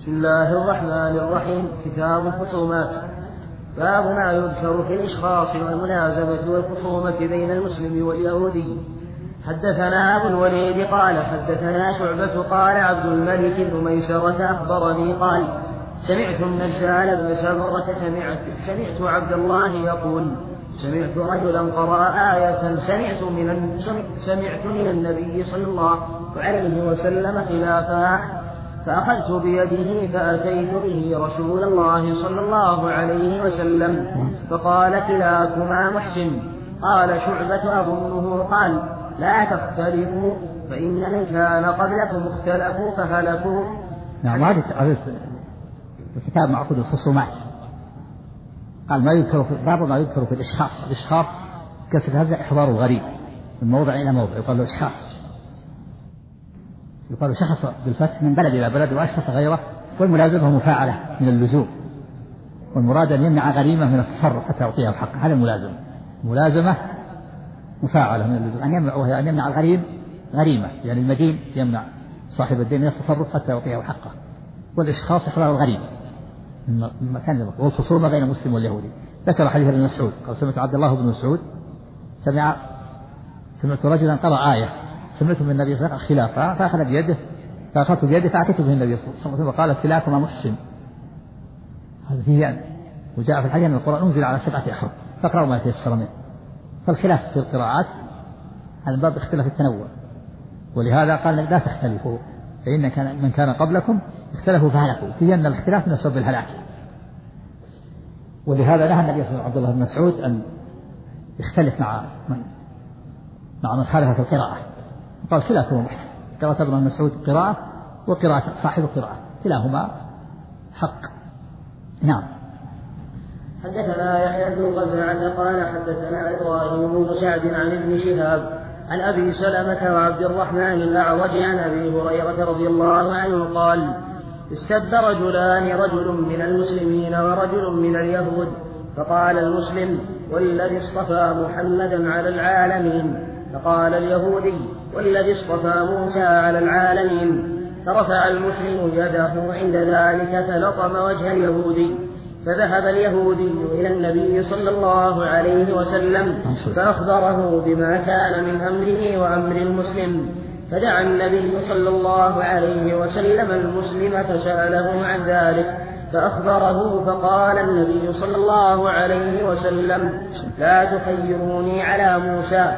بسم الله الرحمن الرحيم. كتاب الخصومات. باب ما يذكر في الإشخاص والملازمة والخصومة بين المسلم واليهودي. حدثنا أبو الوليد قال حدثنا شعبة قال عبد الملك بن ميسرة أخبرني قال سمعت النجال بن سمرة سمعت عبد الله يقول سمعت رجلا قرأ آية سمعت من النبي صلى الله عليه وسلم خلافها فأخذت بيده فأتيت به رسول الله صلى الله عليه وسلم فقال كلاكما محسن. قال شعبة أظنه قال لا تختلفوا فإن من كان قبلكم اختلفوا فهلكوا. نعم. هذا الكتاب معقود الخصومات. قال ما يذكر في باب ما يذكر في الإشخاص كسر هذا إحضار الغريب من موضع إلى موضع يقال له إشخاص. يقال شخص بالفتح من بلد إلى بلد وأشخص غيره. والملازمة مفاعلة من اللزوم والمراد أن يمنع غريمة من التصرف حتى يعطيها الحق. هذا ملازمة مفاعلة من اللزوم أن يمنع الغريم غريمة يعني المدين يمنع صاحب الدين من التصرف حتى يعطيه حقه. والإشخاص إحضار الغريب والخصومة بين المسلم واليهودي. ذكر حديث ابن مسعود قال سمعت عبد الله بن مسعود سمعت رجلا قرأ آية سمعت من النبي صلى الله عليه وسلم خلافها فأخذت بيده فأتيت به النبي صلى الله عليه وسلم وقال كلاكما محسن. هذا فيه وجاء في الحديث أن القرآن أنزل على 7 أحرف فاقرأوا ما تيسر منه. فالخلاف في القراءات هذا باب اختلاف التنوع ولهذا قال لا تختلفوا فإن من كان قبلكم اختلفوا فهلكوا. فيه أن الاختلاف من أسباب الهلاك. ولهذا نهى النبي صلى الله عليه وسلم عبد الله بن مسعود أن يختلف مع من خالف في القراءة. قال كلاكما محسن. قراءة ابن مسعود قراءة وقراءة صاحب القراءة كلاهما حق. نعم. حدثنا يحيى بن غزعة قال حدثنا إبراهيم بن سعد عن ابن شهاب عن أبي سلمة وعبد الرحمن الأعرج عن أبي هريرة رضي الله عنه قال استب رجلان رجل من المسلمين ورجل من اليهود فقال المسلم والذي اصطفى محمدا على العالمين فقال اليهودي والذي اصطفى موسى على العالمين فرفع المسلم يده عند ذلك فلطم وجه اليهودي فذهب اليهودي إلى النبي صلى الله عليه وسلم فأخبره بما كان من أمره وأمر المسلم فدعا النبي صلى الله عليه وسلم المسلم فسأله عن ذلك فأخبره فقال النبي صلى الله عليه وسلم لا تخيروني على موسى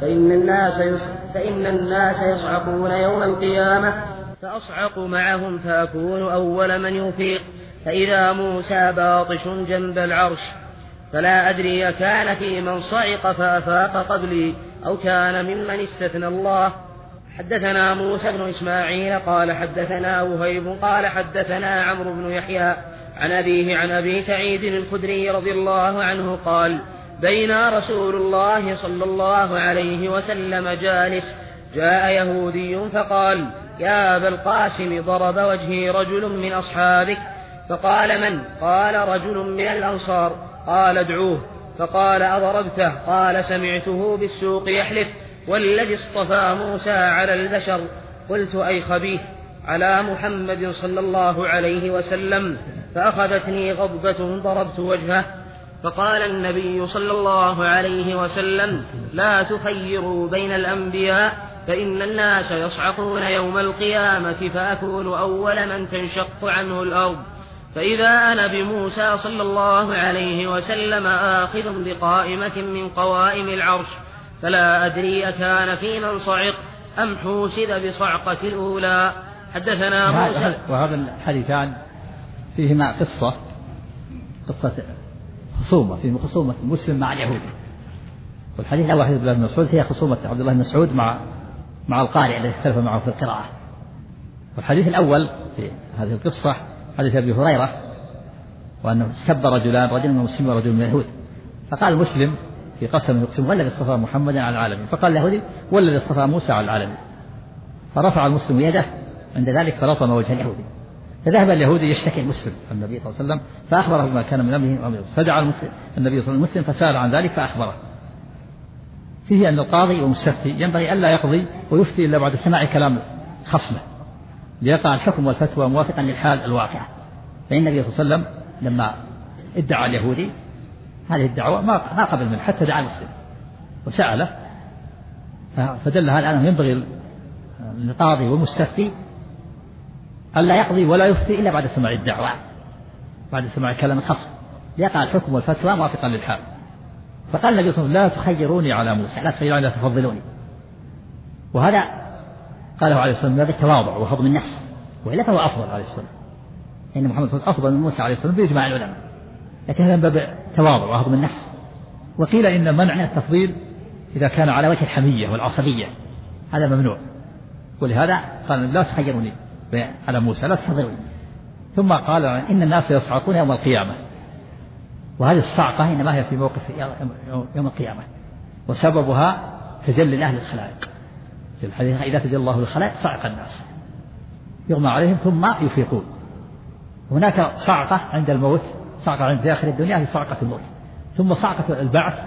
فإن الناس يصعقون يوم القيامة فأصعق معهم فأكون أول من يفيق فإذا موسى باطش جنب العرش فلا أدري كان في من صعق فأفاق قبلي أو كان ممن استثنى الله. حدثنا موسى بن إسماعيل قال حدثنا وهيب قال حدثنا عمرو بن يحيى عن أبيه عن أبي سعيد الخدري رضي الله عنه قال بين رسول الله صلى الله عليه وسلم جالس جاء يهودي فقال يا أبا القاسم ضرب وجهي رجل من أصحابك فقال من؟ قال رجل من الأنصار. قال ادعوه. فقال أضربته؟ قال سمعته بالسوق يحلف والذي اصطفى موسى على البشر. قلت أي خبيث على محمد صلى الله عليه وسلم فأخذتني غضبة ضربت وجهه. فقال النبي صلى الله عليه وسلم لا تخيروا بين الأنبياء فإن الناس يصعقون يوم القيامة فأكون أول من تنشق عنه الأرض فإذا أنا بموسى صلى الله عليه وسلم آخذ بقائمة من قوائم العرش فلا أدري أكان في من صعق أم حوسب بصعقة الأولى. حدثنا موسى. وهذا الحديثان فيهما قصة خصومة في خصومة المسلم مع اليهود. والحديث الأول حديث عبد الله بن مسعود هي خصومة عبد الله بن مسعود مع القارئ الذي اختلف معه في القراءة. والحديث الأول في هذه القصة حديث أبي هريرة وأنه سب رجلان رجل من المسلمين ورجل من اليهود فقال المسلم في قسم يقسم والذي اصطفى محمدا على العالمين فقال اليهودي والذي اصطفى موسى على العالمين فرفع المسلم يده عند ذلك فلطم وجه اليهودي فذهب اليهودي يشتكي المسلم النبي صلى الله عليه وسلم فأخبره بما كان من أمره فدعا النبي صلى الله عليه وسلم فسأل عن ذلك فأخبره. فيه أن القاضي والمستفتي ينبغي ألا يقضي ويفتي إلا بعد سماع كلام خصمه ليقع الحكم والفتوى موافقا للحال الواقعة. فإن النبي صلى الله عليه وسلم لما ادعى اليهودي هذه الدعوة ما قبل منه حتى دعا المسلم وسأله، فدل هذا أنه ينبغي للقاضي والمستفتي ألا يقضي ولا يفتي إلا بعد سماع الدعوة، بعد سماع كلام الخصم، ليقع الحكم والفتوى موافقا للحال. فقال النبي صلى الله عليه وسلم لا تخيروني على موسى، لا تخيروني، لا تفضلوني. وهذا قاله عليه الصلاة والسلام بالتواضع وهضم النفس، وإلا فهو أفضل عليه الصلاة والسلام، إن محمد صلى الله عليه وسلم أفضل من موسى عليه الصلاة والسلام بإجماع العلماء، لكن هذا من باب التواضع وهضم النفس. وقيل إن منع التفضيل إذا كان على وجه الحمية والعصبية هذا ممنوع، ولهذا قال لا تخيروني على موسى، لا تفضلوني. ثم قال إن الناس يصعقون يوم القيامة، وهذه الصعقة إنما هي في موقف يوم القيامة، وسببها تجلي أهل الخلائق. في الحديث إذا تجلى الله للخلائق صعق الناس يغمى عليهم ثم يفيقون. هناك صعقة عند الموت، صعقة عند آخر الدنيا، هي صعقة الموت، ثم صعقة البعث،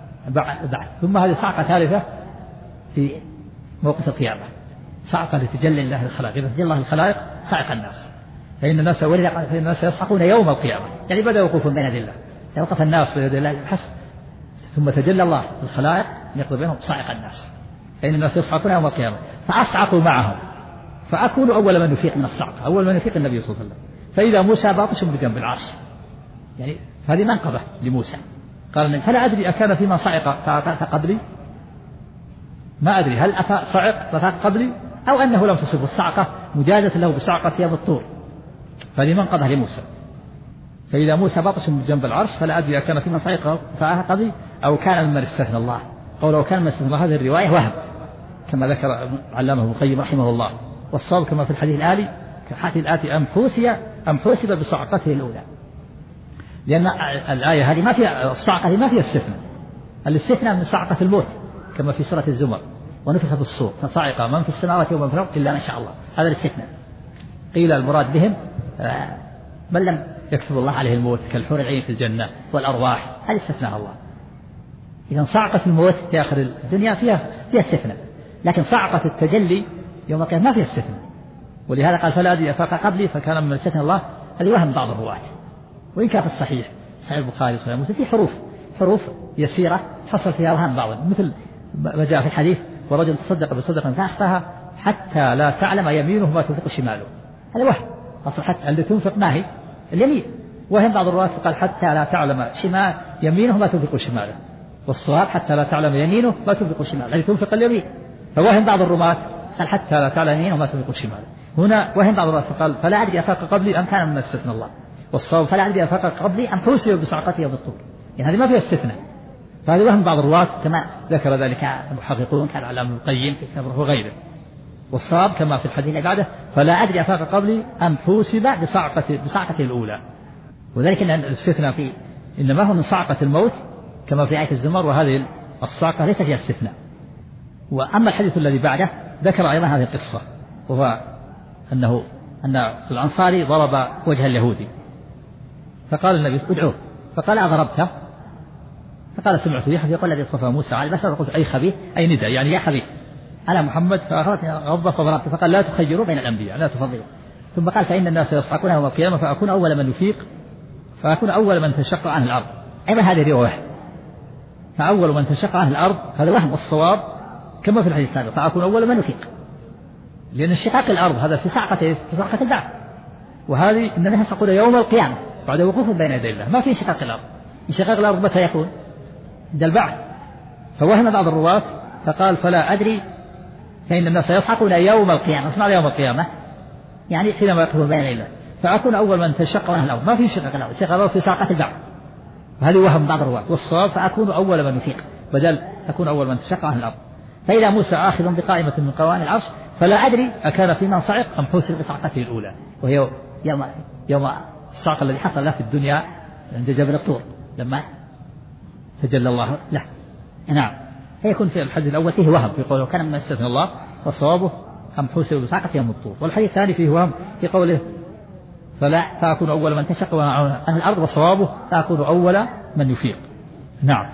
ثم هذه صعقة ثالثة في موقف القيامة، صعقة لتجلي الله للخلائق. إذا تجلى الله للخلائق صعق الناس، فإن الناس يصعقون يوم القيامة، يعني بدأ وقوفهم بين يدي الله، وقف الناس بين يدي الله حسب، ثم تجلى الله للخلائق يقضي بينهم صعق الناس، فإن الناس يصعقون يوم القيامة فأصعقوا معهم، فأكون أول من يفيق من الصعقة، أول من يفيق النبي صلى الله عليه وسلم. فإذا موسى باطش بجنب العرش، يعني هذه منقبة لموسى. قال فلا أدري أكان فيما صعق قبلي، ما أدري هل صعق قبلي أو أنه لم تصبه الصعقة مجازة له بصعقة يوم الطور، فهذه منقبة لموسى. فإذا موسى باطش بجنب العرش فلا أدري أكان فيما صعق قبلي أو كان ممن استثنى الله. قوله كان ممن استثنى الله هذه الرواية وهم كما ذكر علامه ابن القيم رحمه الله، والصواب كما في الحديث الآلي كالحديث الآتي أم حوسب بصعقته الأولى، لأن الآية هذه ما فيها الصعقة، ما فيها استثناء، الاستثناء من صعقة الموت كما في سورة الزمر ونفخ في الصور فصعق من في السماوات ومن في الأرض إلا ما شاء الله، هذا الاستثناء. قيل المراد بهم من لم يكتب الله عليه الموت كالحور العين في الجنة والأرواح، هذا استثناء الله. إذا صعقة الموت في آخر الدنيا فيها استثناء، لكن صعقة التجلي يوم القيامة ما فيها استثناء. ولهذا قال فلا أدري أفاق قبلي فكان من استثنى الله، هذا وهم بعض الرواة. وإن كان في الصحيح صحيح البخاري وصحيح مسلم في حروف يسيرة حصل فيها وهم بعض، مثل ما جاء في الحديث ورجل تصدق بصدقة فأخفاها حتى لا تعلم يمينه ما تنفق شماله، هذا وهم أصل حتى اللي تنفق ما هي اليمين، وهم بعض الرواة قال حتى لا تعلم يمينه ما تنفق شماله، والصواب حتى لا تعلم يمينه ما تنفق شماله، الذي تنفق اليمين. فوهم بعض الرواة قال حتى لا تعلم يمينه ما تنفق شماله. هنا وهم بعض الرواة قال فلا أدري أفاق قبلي أم كان من استثنى الله، والصواب فلا أدري أفاق قبلي أم حوسب بصعقته يوم الطور، يعني هذه ما فيها استثناء. فهذا وهم بعض الرواة كما ذكر ذلك المحققون كالعلامة ابن القيم في كتابه وغيره. والصواب كما في الحديث اللي بعده فلا أدري أفاق قبلي أم حوسب بصعقته الأولى. وذلك أن الاستثناء فيه إنما هو من صعقة الموت كما في آية الزمر، وهذه الصعقة ليس فيها استثناء. وأما الحديث الذي بعده ذكر أيضا هذه القصة، وهو أن الأنصاري ضرب وجه اليهودي، فقال النبي ادعوه، فقال أضربته؟ فقال سمعت يحيى يقول الذي اصطفى موسى على البشر، فقلت أي خبيث، أي نداء يعني يا خبيث على محمد، فأخذت غضبة فضربته، فقال لا تخيروا بين الأنبياء، لا تفضلوا. ثم قال فإن الناس يصعقون يوم القيامة فأكون أول من يفيق، فأكون أول من تنشق عنه الأرض. أيضا هذه رواية فأول من تنشق عنه الأرض، هذا وهم، والصواب كما في الحديث السابق فأكون أول من يفيق، لأن انشقاق الأرض هذا في صعقة البعث، وهذه إنما يصعقون يوم القيامة بعد وقوف بين يدي الله، ما في انشقاق الأرض. انشقاق الأرض متى يكون؟ عند البعث. فوهم بعض الرواة فقال فلا أدري فإن الناس يصعقون يوم القيامة، مش معنى يوم القيامة يعني حينما يقفون بين يدي الله، فأكون أول من تنشق عنه الأرض، ما في انشقاق الأرض، انشقاق الأرض في صعقة البعث، وهذه وهم بعض الرواة. والصواب فأكون أول من يفيق بدل أكون أول من تنشق عنه الأرض. فإذا موسى آخذ بقائمة من قوائم العرش فلا أدري أكان في من صعق أم حوسب بصعقته الأولى، وهي يوم الصعق الذي حصل له في الدنيا عند جبل الطور لما تجلى الله له. نعم، فيكون في الحديث الأول فيه وهم في قوله كان من استثنى الله، وصوابه أم حوسب بصعقته يوم الطور. والحديث الثاني فيه وهم في قوله فأكون أول من تنشق عن الأرض، وصوابه فأكون أول من يفيق. نعم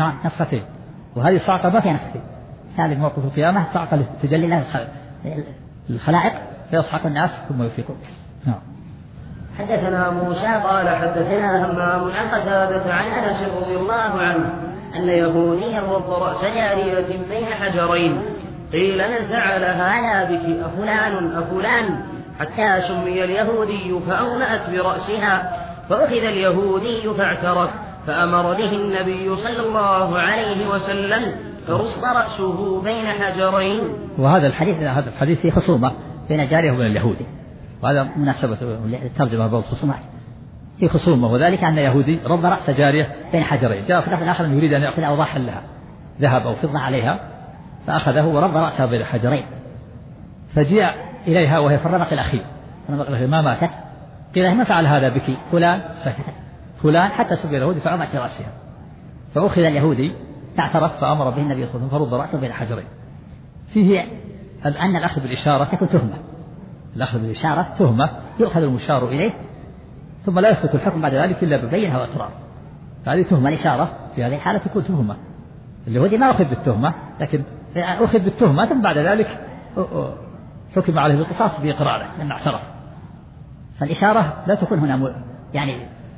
نفختين، وهذه الصعقة ما فيها نفختين، ثالث موقف القيامة صعقة تجلي الله الخلائق فيصحق الناس ثم يفيقون. نعم. حدثنا موسى قال حدثنا همام عن قتادة عن أنس رضي الله عنه أن يهوديا وض رأس جارية بين حجرين قيل من فعل هذا بك أفلان حتى سمي اليهودي فأومأت برأسها فأخذ اليهودي فاعترف فأمر به النبي صلى الله عليه وسلم فرص رأسه بين حجرين. وهذا الحديث فيه خصومة بين جارية وبين اليهودي، وهذا مناسبة الترجمة باب الخصومات في خصومة، وذلك أن يهودي رد رأس جارية بين حجرين. جاء في لفظ آخر أن يريد أن يأخذ أوضاحا لها ذهب أو فضة عليها فأخذه ورد رأسها بين حجرين، فجاء إليها وهي في الرمق الأخير ما ماتت، قيل ما فعل هذا بك؟ فلان. سكتت فلان حتى سمي اليهودي فأومأت برأسها، فأخذ اليهودي فاعترف فأمر به النبي صلى الله عليه وسلم فرد رأسه بين حجرين. فيه أن الأخذ بالإشارة تكون تهمة، الأخذ بالإشارة تهمة يؤخذ المشار إليه ثم لا يثبت الحكم بعد ذلك إلا ببينة وإقرار، هذه تهمة. الإشارة في هذه الحالة تكون تهمة، اليهودي ما أخذ بالتهمة لكن أخذ بالتهمة ثم بعد ذلك حكم عليه بالقصاص بإقراره لأنه اعترف. فالإشارة لا تكون هنا يعني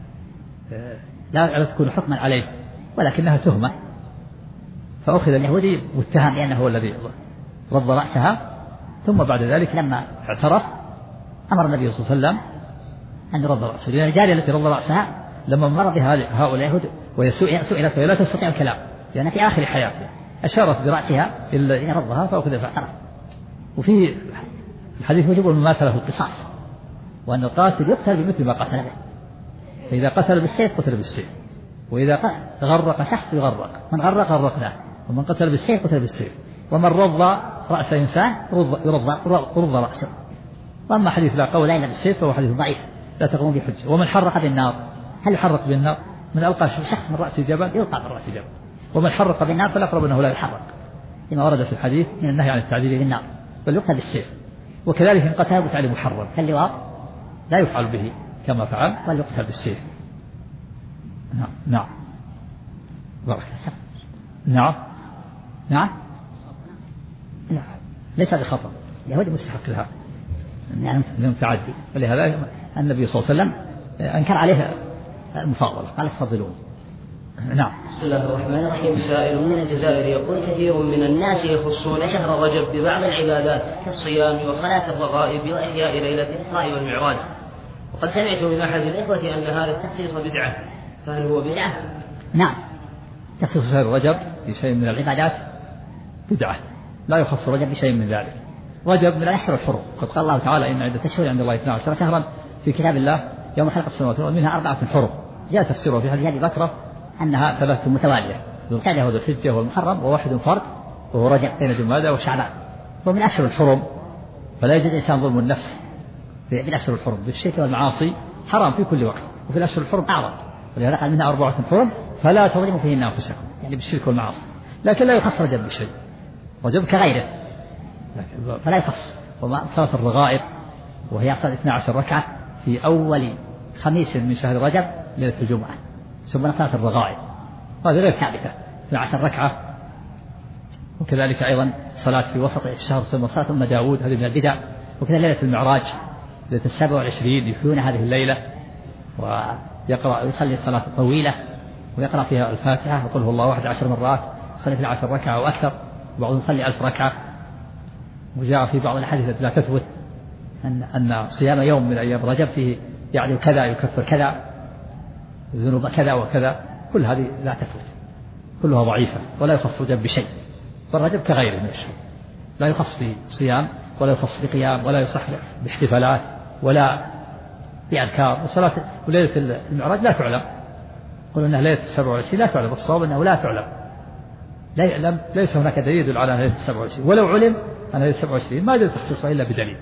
لا تكون حكما عليه ولكنها تهمة، فأخذ اليهودي متهم لأنه هو الذي رد رأسها، ثم بعد ذلك لما اعترف أمر النبي صلى الله عليه وسلم أن يرد رأسه، لأن الجارية التي رد رأسها لما مر بها هؤلاء اليهود وهي سئلت ولا تستطيع الكلام لأن في آخر حياتها أشارت برأسها إلى الذي ردها فأخذ فاعترف. وفي الحديث وجب المماثلة في القصاص، وأن القاتل يقتل بمثل ما قتل به، فإذا قتل بالسيف قتل بالسيف، وإذا غرق شخص يغرق، من غرق غرقناه، ومن قتل بالسيف قتل بالسيف، ومن رض رأس إنسان رض رأسه. وأما حديث لا قول إلا بالسيف فهو حديث ضعيف لا تقوم به حجة. ومن حرق بالنار، هل يحرق بالنار؟ من ألقى شخص من رأس جبل يلقى من رأس جبل، ومن حرق بالنار فالأقرب أنه لا يحرق لما ورد في الحديث من النهي عن التعذيب بالنار، بل يقتل بالسيف. وكذلك إن قتل بفعل محرم كاللواط لا يفعل به كما فعل بل يقتل بالسيف. نعم بارك. نعم ليس بخطأ، اليهودي مستحق لها يعني متعدي، ولهذا النبي صلى الله عليه وسلم أنكر عليه المفاضلة قال تفضلون. نعم. بسم الله الرحمن الرحيم. سائل من الجزائر يقول كثير من الناس يخصون شهر رجب ببعض العبادات كالصيام وصلاة الرغائب وإحياء ليلة الإسراء والمعراج، وقد سمعت من أحد الإخوة أن هذا التخصيص بدعة، فهل هو بدعة؟ نعم، تخصيص شهر رجب بشيء من العبادات بدعة، لا يخص رجب بشيء من ذلك. رجب من الأشهر الحرم، قد قال الله تعالى إن عدة الأشهر عند الله 12 شهرا في كتاب الله يوم خلق السماوات والأرض منها 4 حرم. جاء تفسيره في هذه الذكرى أنها 3 متوالية، ذو القعدة وذو الحجة والمحرم، وواحد فرد وهو رجب بين جمادى وشعبان، ومن أشهر الحرم، فلا يجوز إنسان ظلم النفس في الأشهر الحرم بالشرك والمعاصي، حرام في كل وقت، وفي الأشهر الحرم أعظم، ولهذا قال منها 4 حرم فلا تظلموا فيهن أنفسكم، يعني بالشرك والمعاصي. لكن لا يخص رجب بشيء، رجب كغيره فلا يخص. صلاة الرغائب وهي صلاة 12 ركعة في أول خميس من شهر رجب ليلة الجمعة، سموها صلاة الرغائب، هذه غير ثابتة 12 ركعة. وكذلك أيضا صلاة في وسط الشهر سموها صلاة أم داود، هذه من البدع. وكذا ليلة المعراج ليلة 27 يحيون هذه الليلة ويقرأ يصلي صلاة طويلة ويقرأ فيها الفاتحة وقل هو الله واحد 10 مرات، يصلي في 10 ركعة أو أكثر، وبعضهم يصلي 1000 ركعة. وجاء في بعض الأحاديث التي لا تثبت أن صيام يوم من أيام رجب فيه يعني كذا يكفر كذا ذنوب كذا وكذا، كل هذه لا تثبت، كلها ضعيفة ولا يخص رجب بشيء. والرجب كغيره من الشهور، لا يخص بصيام ولا يخص بقيام ولا يصح باحتفالات ولا بأذكار. وصلاة وليلة المعراج لا تعلم، قلنا أنها ليلة 27 لا تعلم، الصواب أنه لا تعلم، ليس هناك دليل يدل على ليلة 27، ولو علم أنها ليلة 27 ما يجوز تخصيصها إلا بدليل.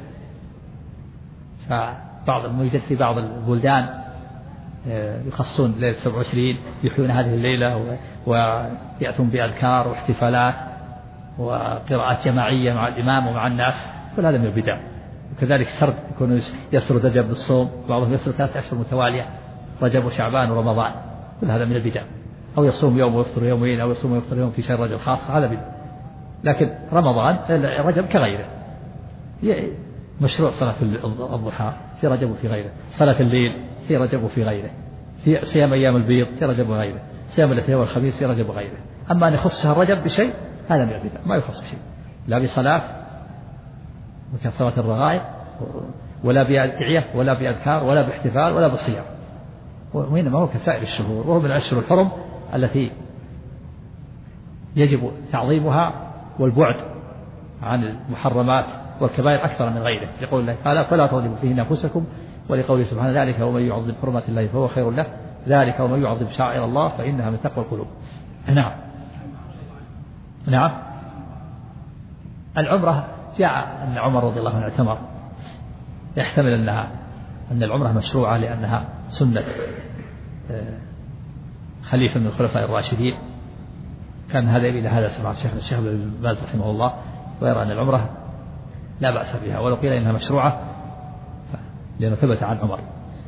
فبعض يوجد في بعض البلدان يخصون ليلة 27 يحيون هذه الليلة ويأتون بأذكار واحتفالات وقراءات جماعية مع الإمام ومع الناس، كل هذا من البدع. وكذلك سرد يكون يسرد رجب بالصوم، بعضهم يسرد 3 أشهر متوالية رجب وشعبان ورمضان، كل هذا من البدع. أو يصوم يوم ويفطر يومين، أو يصوم ويفطر يوم في شهر رجب خاص، هذا بدع. لكن رمضان رجب كغيره مشروع صلاة الضحى في رجب وفي غيره، صلاة الليل في رجب وفي غيره، في صيام أيام البيض في رجب وغيره، صيام الاثنين والخميس في رجب وغيره. أما أن يخص شهر رجب بشيء هذا ما يخص بشيء، لا بصلاة وكصلاة الرغائب ولا بأدعية ولا بأذكار ولا باحتفال ولا بصيام، وإنما هو كسائر الشهور، وهو من الأشهر الحرم التي يجب تعظيمها والبعد عن المحرمات والكبائر أكثر من غيره. يقول الله تعالى فلا تظلموا فيهن أنفسكم، ولقوله سبحانه ذلك ومن يعظم حرمات الله فهو خير له، ذلك ومن يعظم شعائر الله فإنها من تقوى القلوب. نعم نعم. العمرة جاء أن عمر رضي الله عنه اعتمر، يحتمل أن العمرة مشروعة لأنها سنة خليفة من الخلفاء الراشدين، كان هذا إلى هذا سمع الشيخ ابن باز رحمه الله، ويرى أن العمرة لا بأس بها، ولو قيل إنها مشروعة لأنه ثبت عن عمر.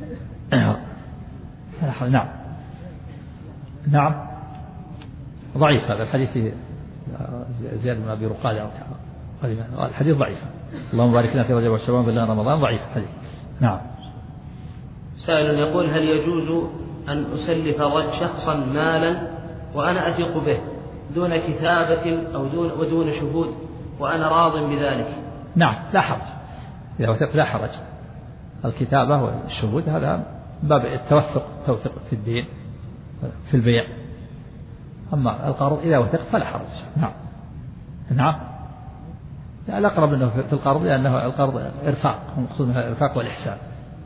نعم نعم. ضعيف هذا الحديث، زياد بن أبي رقادة الحديث ضعيف. اللهم بارك لنا في رجب وشعبان بلغنا رمضان، ضعيف الحديث. نعم. سائل يقول هل يجوز أن أسلف شخصا مالا وأنا أثق به دون كتابة أو ودون شهود وأنا راض بذلك؟ نعم لا حرج، إذا وثق لا حرج. الكتابة والشهود هذا باب التوثق، توثق في الدين في البيع. أما القرض إذا وثق فلا حرج. نعم نعم. الأقرب أنه في القرض لأنه القرض إرفاق، المقصود منها الإرفاق والإحسان.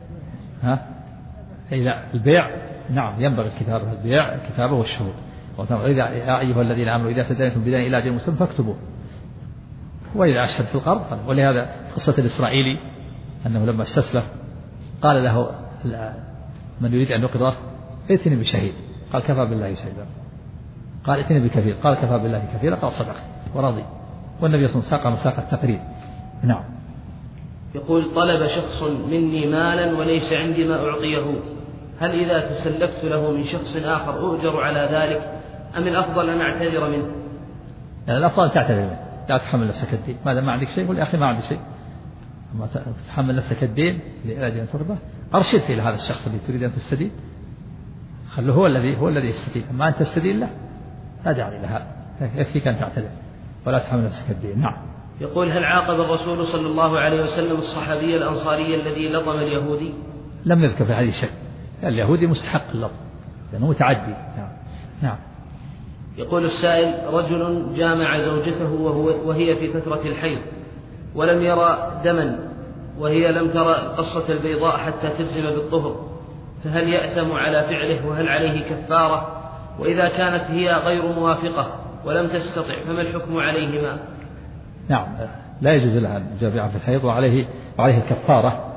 إذا البيع نعم ينبغي الكتابة في البيع، الكتابة والشهود. وإذا يا أيها الذين آمنوا إذا تداينتم بدين إلى أجل مسمى فاكتبوه. وإذا أشهد في القرض. ولهذا قصة الإسرائيلي أنه لما استسلف قال له من يريد أن يقرضه ائتني بشهيد، قال كفى بالله شهيدا، قال ائتني بكفيل، قال كفى بالله كفيلا، قال صدق ورضي. والنبي صلى الله عليه وسلم مساق التقرير. نعم. يقول طلب شخص مني مالا وليس عندي ما أعطيه، هل إذا تسلفت له من شخص آخر أؤجر على ذلك أم الأفضل أن أعتذر منه؟ الأفضل أن تعتذر منه، لا تحمل نفسك الدين. ماذا ما عندك شيء قل يا أخي ما عندي شيء، أما تحمل نفسك الدين لأجل أن ترضى أرشد إلى هذا الشخص الذي تريد أن تستدين، خله هو الذي يستدين. أما أن تستدين له لا داعي لها، يكفيك أن تعتذر ولا تحمل نفسك الدين. نعم. يقول هل عاقب الرسول صلى الله عليه وسلم الصحابي الأنصاري الذي لطم اليهودي؟ لم يذكر في هذه شيء، اليهودي مستحق اللطم لأنه متعدي. نعم نعم. يقول السائل رجل جامع زوجته وهي في فترة الحيض ولم يرى دما وهي لم ترى القصة البيضاء حتى تجزم بالطهر، فهل يأثم على فعله وهل عليه كفارة؟ وإذا كانت هي غير موافقة ولم تستطع فما الحكم عليهما؟ نعم لا يجوز لها أن تجامع في الحيض وعليه الكفارة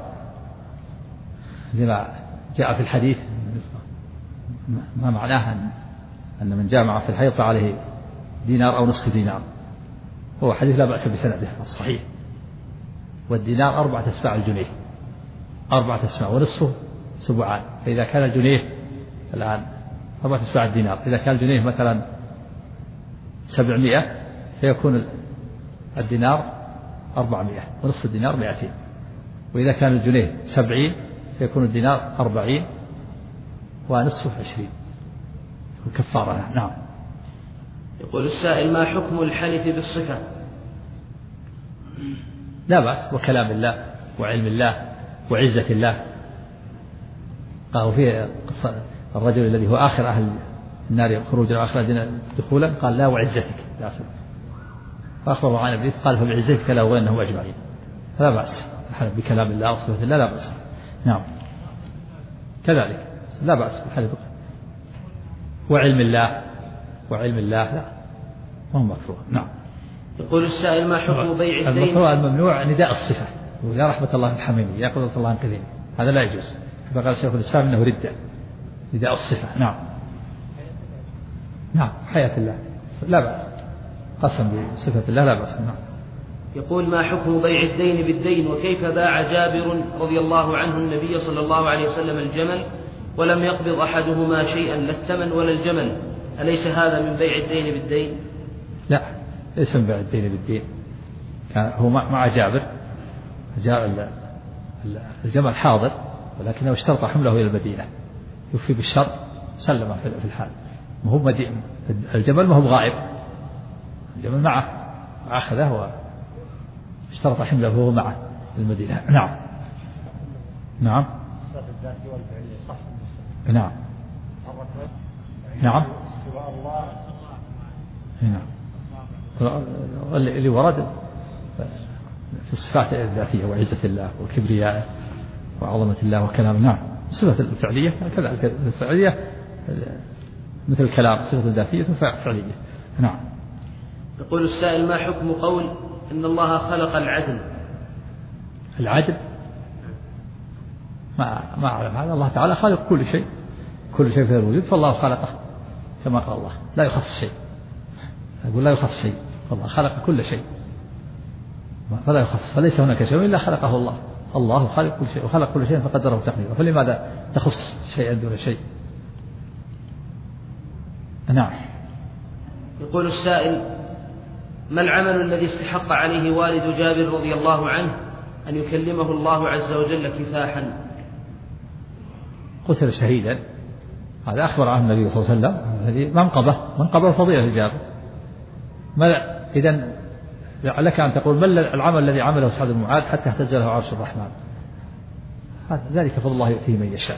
لما جاء في الحديث، ما معناه أن من جامع في الحيض فعليه دينار أو نصف دينار، هو حديث لا بأس بسنده الصحيح. والدينار 4 أسباع الجنيه، 4 أسباع ونصفه سبعان، فإذا كان الجنيه الآن 4 أسباع الدينار، إذا كان الجنيه مثلا 700 فيكون الدينار 400 ونصف الدينار 200، وإذا كان الجنيه 70 فيكون الدينار 40 ونصفه 20 كفارة. نعم. يقول السائل ما حكم الحلف بالصفة؟ لا بأس، وكلام الله وعلم الله وعزة الله. قالوا في قصة الرجل الذي هو آخر أهل النار خروجا وآخر الدين دخولا قال لا وعزتك لا سبب، فأخبروا عن إبليس قال فبعزتك لا أغوينهم أجمعين. فلا بأس الحلف بكلام الله وصفة الله، لا بأس. نعم كذلك لا بأس الحلف وعلم الله لا وهم مكروه. نعم. يقول السائل ما حكم بيع الدين؟ المكروه الممنوع نداء الصفة، يا رحمة الله الحميني يا قدرة الله انقذني، هذا لا يجوز. فقال شيخ الإسلام إنه ردة نداء الصفة. نعم نعم. حياة الله لا بأس، قسم بصفة الله لا بأس. نعم. يقول ما حكم بيع الدين بالدين، وكيف باع جابر رضي الله عنه النبي صلى الله عليه وسلم الجمل ولم يقبض أحدهما شيئا لا الثمن ولا الجمل، أليس هذا من بيع الدين بالدين؟ لا ليس من بيع الدين بالدين، كان هو مع جابر جاء الجمل حاضر ولكنه اشترط حمله إلى المدينة يوفي بالشرط سلم في الحال. الجمل ما هو غائب، الجمل معه أخذه واشترط حمله وهو معه في المدينة. نعم نعم نعم نعم نعم اللي ورد في الصفات الذاتية وعزة الله وكبريائه وعظمة الله وكلامه. نعم الصفة الفعلية كذلك، الفعلية مثل الكلام صفة ذاتية فعلية. نعم. يقول السائل: ما حكم قول إن الله خلق العدل؟ العدل ما أعلم هذا. الله تعالى خالق كل شيء في الوجود، فالله خلقه كما قال الله لا يخص شيء. يقول لا يخص شيء، فالله خلق كل شيء فلا يخص، فليس هناك شيء إلا خلقه الله. الله خالق كل شيء وخلق كل شيء فقدره تقديره، فلماذا تخص شيئا دون شيء؟ نعم. يقول السائل: ما العمل الذي استحق عليه والد جابر رضي الله عنه أن يكلمه الله عز وجل كفاحا؟ قتل شهيدا، هذا أخبر عنه النبي صلى الله عليه وسلم، هذه منقبة فضيلة لجابر. إذن لك أن تقول ما العمل الذي عمله سعد بن معاذ حتى اهتز له عرش الرحمن؟ ذلك فضل الله يؤتيه من يشاء.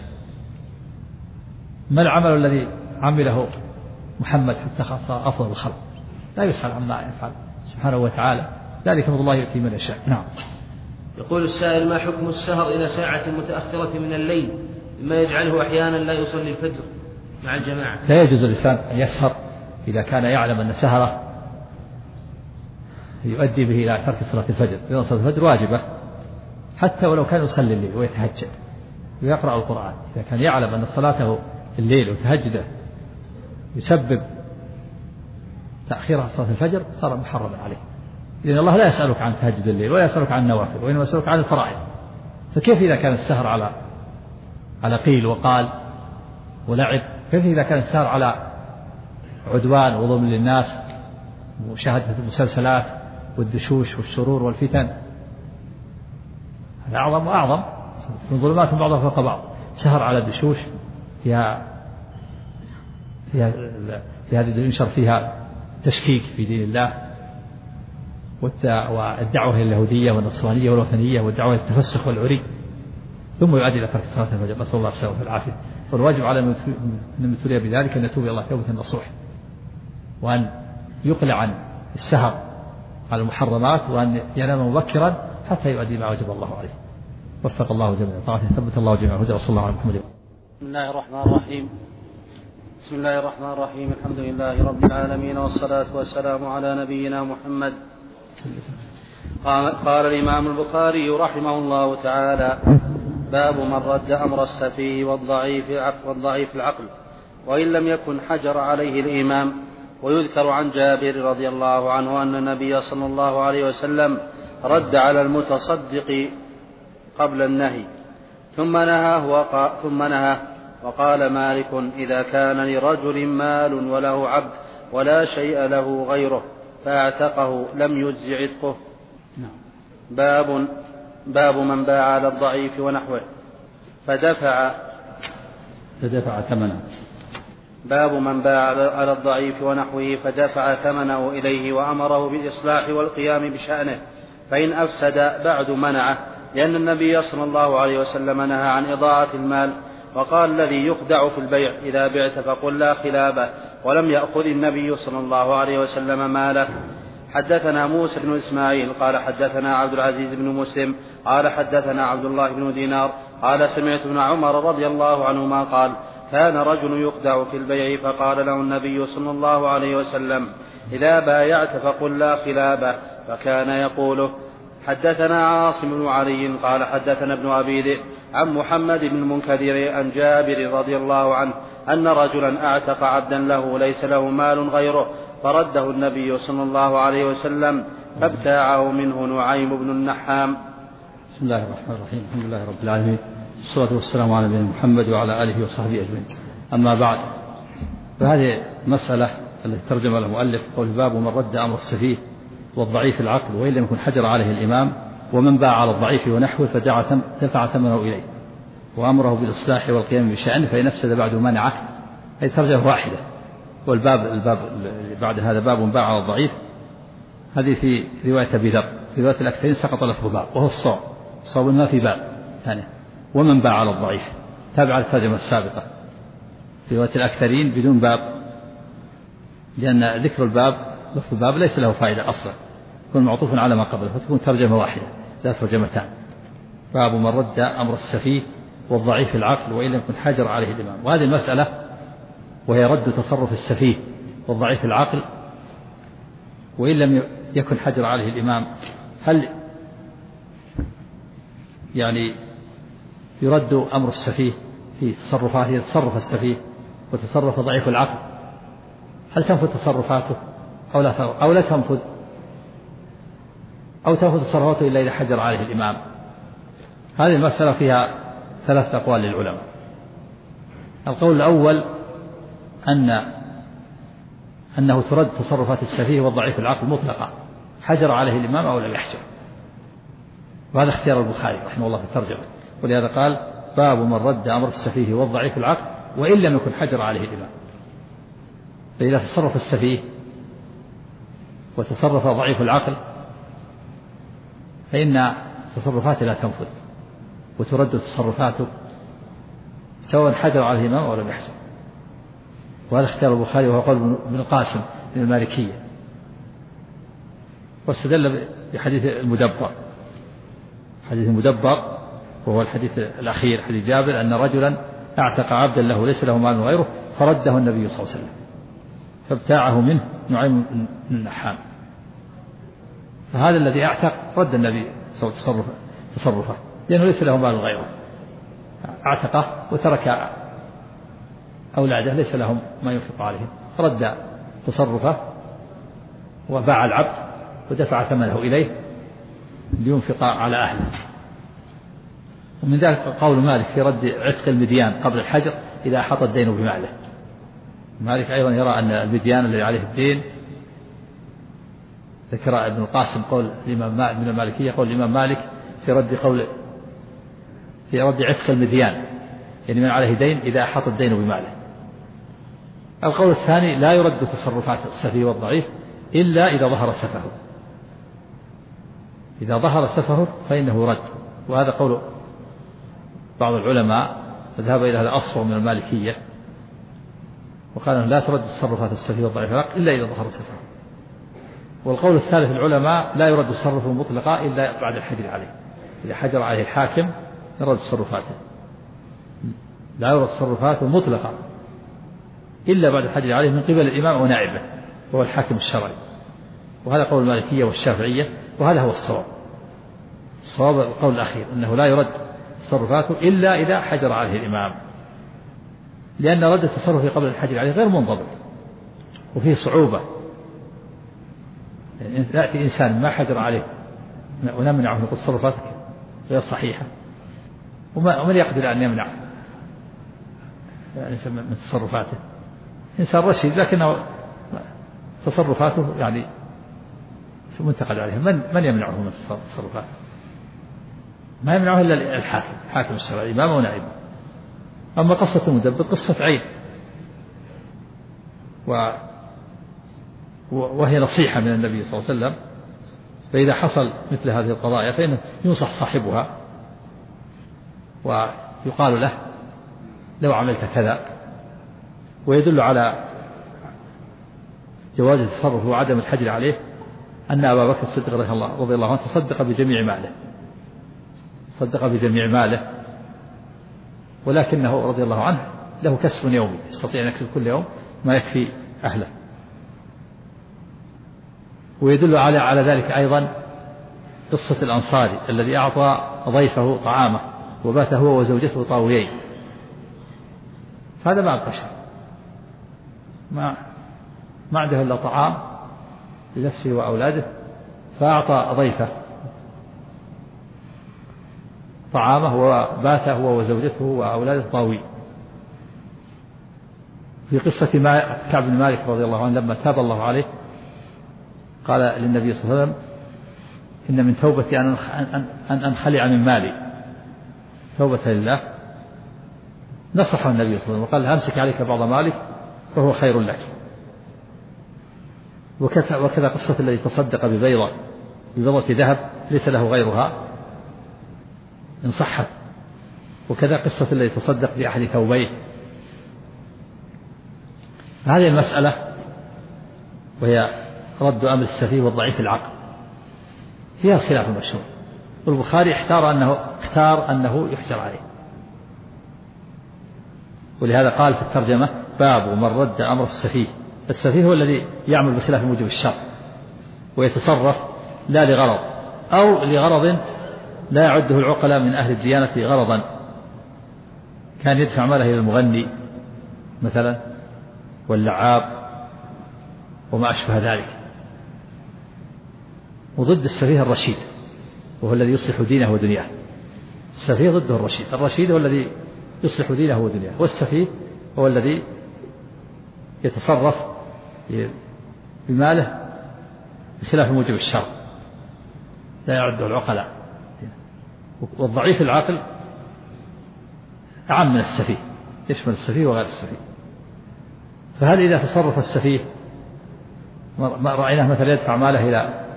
ما العمل الذي عمله محمد حتى صار أفضل الخلق؟ لا يسأل عما يفعل سبحانه وتعالى، ذلك فضل الله يؤتيه من يشاء. نعم. يقول السائل: ما حكم السهر إلى ساعة متأخرة من الليل مما يجعله أحيانا لا يصلي الفجر مع الجماعة؟ لا يجوز الإنسان أن يسهر إذا كان يعلم أن سهره يؤدي به إلى ترك صلاة الفجر، لأن صلاة الفجر واجبة حتى ولو كان يصلي الليل ويتهجد ويقرأ القرآن. إذا كان يعلم أن صلاته الليل وتهجده يسبب تأخير صلاة الفجر صار محرما عليه، لأن الله لا يسألك عن تهجد الليل ولا يسألك عن النوافل، وإنما يسألك عن الفرائض. فكيف إذا كان السهر على قيل وقال ولعب؟ كيف إذا كان السهر على عدوان وظلم للناس ومشاهدة المسلسلات والدشوش والشرور والفتن؟ هذا أعظم وأعظم من ظلمات بعضها فوق بعض. سهر على الدشوش فيها ينشر فيها تشكيك في دين الله والدعوة اليهودية والنصرانية والوثنية والدعوة التفسخ والعري، ثم يؤدي إلى ترك صلاة الفجر، نسأل الله السلامة والعافية. والواجب على من ابتلي بذلك أن يتوب إلى الله توبة نصوح، وأن يقلع عن السهر على المحرمات، وأن ينام مبكرا حتى يؤدي ما وجب الله عليه. وفق الله جميعا طاعته، ثبت الله جميعا هدى، وصلى الله على محمد. بسم الله الرحمن الرحيم. بسم الله الرحمن الرحيم. الحمد لله رب العالمين، والصلاة والسلام على نبينا محمد. قال الإمام البخاري رحمه الله تعالى: باب من رد أمر السفيه والضعيف العقل وإن لم يكن حجر عليه الإمام. ويذكر عن جابر رضي الله عنه أن النبي صلى الله عليه وسلم رد على المتصدق قبل النهي ثم نهى. وقال مالك: إذا كان لرجل مال وله عبد ولا شيء له غيره فاعتقه لم يجز عتقه. باب من باع على الضعيف ونحوه فدفع ثمنه. باب من باع على الضعيف ونحوه فدفع ثمنه إليه وأمره بالإصلاح والقيام بشأنه، فإن أفسد بعد منعه، لأن النبي صلى الله عليه وسلم نهى عن إضاعة المال، وقال: الذي يخدع في البيع إذا بعت فقل لا خلابه، ولم يأخذ النبي صلى الله عليه وسلم ماله. حدثنا موسى بن إسماعيل قال حدثنا عبد العزيز بن مسلم قال حدثنا عبد الله بن دينار قال: سمعت ابن عمر رضي الله عنهما قال: كان رجل يخدع في البيع فقال له النبي صلى الله عليه وسلم: إذا بايعت فقل لا خلابه، فكان يقوله. حدثنا عاصم بن علي قال حدثنا ابن أبي ذئب عن محمد بن المنكدر عن جابر رضي الله عنه أن رجلا أعتق عبدا له ليس له مال غيره، فرده النبي صلى الله عليه وسلم فابتاعه منه نعيم بن النحام. بسم الله الرحمن الرحيم. الحمد لله رب العالمين، والصلاة والسلام على نبينا محمد وعلى آله وصحبه أجمعين. أما بعد، فهذه مسألة التي ترجم المؤلف قول: باب من رد أمر السفيه والضعيف العقل وإن لم يكن حجر عليه الإمام. ومن باع على الضعيف ونحوه دفع ثمنه إليه وأمره بالإصلاح والقيام بشأنه فإن أفسد بعد منعه، أي ترجمة واحدة. الباب بعد هذا باب باع على الضعيف، هذه في رواية أبي ذر. في رواية الأكثرين سقط لفظ باب وهو الصواب ما في باب ثاني. ومن باع على الضعيف تابع الترجمة السابقة في رواية الأكثرين بدون باب، لأن ذكر الباب لفظ الباب ليس له فائدة أصلا، يكون معطوف على ما قبله فتكون ترجمة واحدة لا ترجمتان. باب من رد أمر السفيه والضعيف العقل وإن لم يكن حجر عليه الإمام. وهذه المسألة وهي رد تصرف السفيه والضعيف العقل وإن لم يكن حجر عليه الإمام، هل يعني يرد أمر السفيه في تصرفاته يتصرف السفيه وتصرف ضعيف العقل، هل تنفذ تصرفاته أو لا تنفذ، أو تنفذ تصرفاته إلا إذا حجر عليه الإمام؟ هذه المسألة فيها 3 أقوال للعلماء. القول الأول أنه ترد تصرفات السفيه والضعيف العقل مطلقة، حجر عليه الإمام أو لم يحجر، وهذا اختيار البخاري رحمه الله في الترجمة، ولهذا قال باب من رد أمر السفيه والضعيف العقل وإن لم يكن حجر عليه الإمام. فإذا تصرف السفيه وتصرف ضعيف العقل فإن تصرفاته لا تنفذ وترد تصرفاته سواء حجر عليه الإمام أو لم يحجر، وهذا اختيار البخاري وهو قول ابن القاسم من المالكية. واستدل بحديث المدبر، حديث المدبر وهو الحديث الأخير حديث جابر أن رجلا اعتق عبدا له ليس له مال غيره فرده النبي صلى الله عليه وسلم فابتاعه منه نعيم بن النحام، فهذا الذي اعتق رد النبي صلى الله عليه وسلم تصرفه لأنه ليس له مال غيره، اعتقه وترك أولاده ليس لهم ما ينفق عليهم، رد تصرفه وباع العبد ودفع ثمنه إليه لينفق على أهله. ومن ذلك قول مالك في رد عتق المديان قبل الحجر إذا أحاط الدين بماله. مالك أيضا يرى أن المديان الذي عليه الدين، ذكر ابن القاسم قول الإمام من المالكية قول الإمام مالك في رد عتق المديان، يعني من عليه دين إذا أحاط الدين بماله. القول الثاني لا يرد تصرفات السفيه والضعيف إلا إذا ظهر سفهه، إذا ظهر سفهه فإنه رد، وهذا قول بعض العلماء ذهب إلى هذا أصفر من المالكية وقال لا ترد تصرفات السفيه والضعيف إلا إذا ظهر سفهه. والقول الثالث العلماء لا يرد تصرفه مطلقا إلا بعد الحجر عليه، إذا حجر عليه الحاكم يرد تصرفاته، لا يرد تصرفاته مطلقا إلا بعد الحجر عليه من قبل الإمام ونائبه وهو الحاكم الشرعي، وهذا قول المالكية والشافعية، وهذا هو الصواب. الصواب القول الأخير أنه لا يرد تصرفاته إلا إذا حجر عليه الإمام، لأن رد التصرف قبل الحجر عليه غير منضبط وفيه صعوبة. يعني يأتي إنسان ما حجر عليه ونمنعه من تصرفاتك غير صحيحة، ومن يقدر أن يمنع يعني من تصرفاته؟ إنسان رشيد لكنه تصرفاته يعني منتقد عليه، من يمنعه من تصرفاته؟ ما يمنعه إلا الحاكم الشرعي إمامه ونائبه. أما قصة المدبر قصة عين، وهي نصيحة من النبي صلى الله عليه وسلم، فإذا حصل مثل هذه القضايا فإنه ينصح صاحبها ويقال له لو عملت كذا، ويدل على جواز التصرف وعدم الحجر عليه أن أبا بكر الصديق رضي الله عنه تصدق بجميع ماله، ولكنه رضي الله عنه له كسب يومي يستطيع أن يكسب كل يوم ما يكفي أهله. ويدل على ذلك أيضا قصة الأنصاري الذي أعطى ضيفه طعامه وبات هو وزوجته طاويين، فهذا ما بشر ما عنده إلا طعام لنفسه وأولاده، فأعطى ضيفه طعامه وبات هو وزوجته وأولاده طاوي. في قصة كعب بن مالك رضي الله عنه لما تاب الله عليه قال للنبي صلى الله عليه وسلم إن من توبتي أن أنخلع من مالي توبة لله، نصح النبي صلى الله عليه وسلم وقال أمسك عليك بعض مالك فهو خير لك. وكذا قصة الذي تصدق ببيضة ذهب ليس له غيرها إن صحت، وكذا قصة الذي تصدق بأحد ثوبيه. هذه المسألة وهي رد أمر السفيه والضعيف العقل فيها الخلاف المشهور، والبخاري اختار أنه يحجر عليه، ولهذا قال في الترجمة باب من رد أمر السفيه. السفيه هو الذي يعمل بخلاف موجب الشرع ويتصرف لا لغرض أو لغرض لا يعده العقلاء من أهل الديانة غرضا، كان يدفع ماله إلى المغني مثلا واللعاب وما أشبه ذلك. وضد السفيه الرشيد وهو الذي يصلح دينه ودنياه. السفيه ضده الرشيد، الرشيد هو الذي يصلح دينه ودنياه، والسفيه هو الذي يتصرف بماله بخلاف موجب الشرع لا يعده العقلاء. والضعيف العقل أعم من السفيه، يشمل السفيه وغير السفيه. فهل إذا تصرف السفيه ما رأيناه مثلا يدفع ماله إلى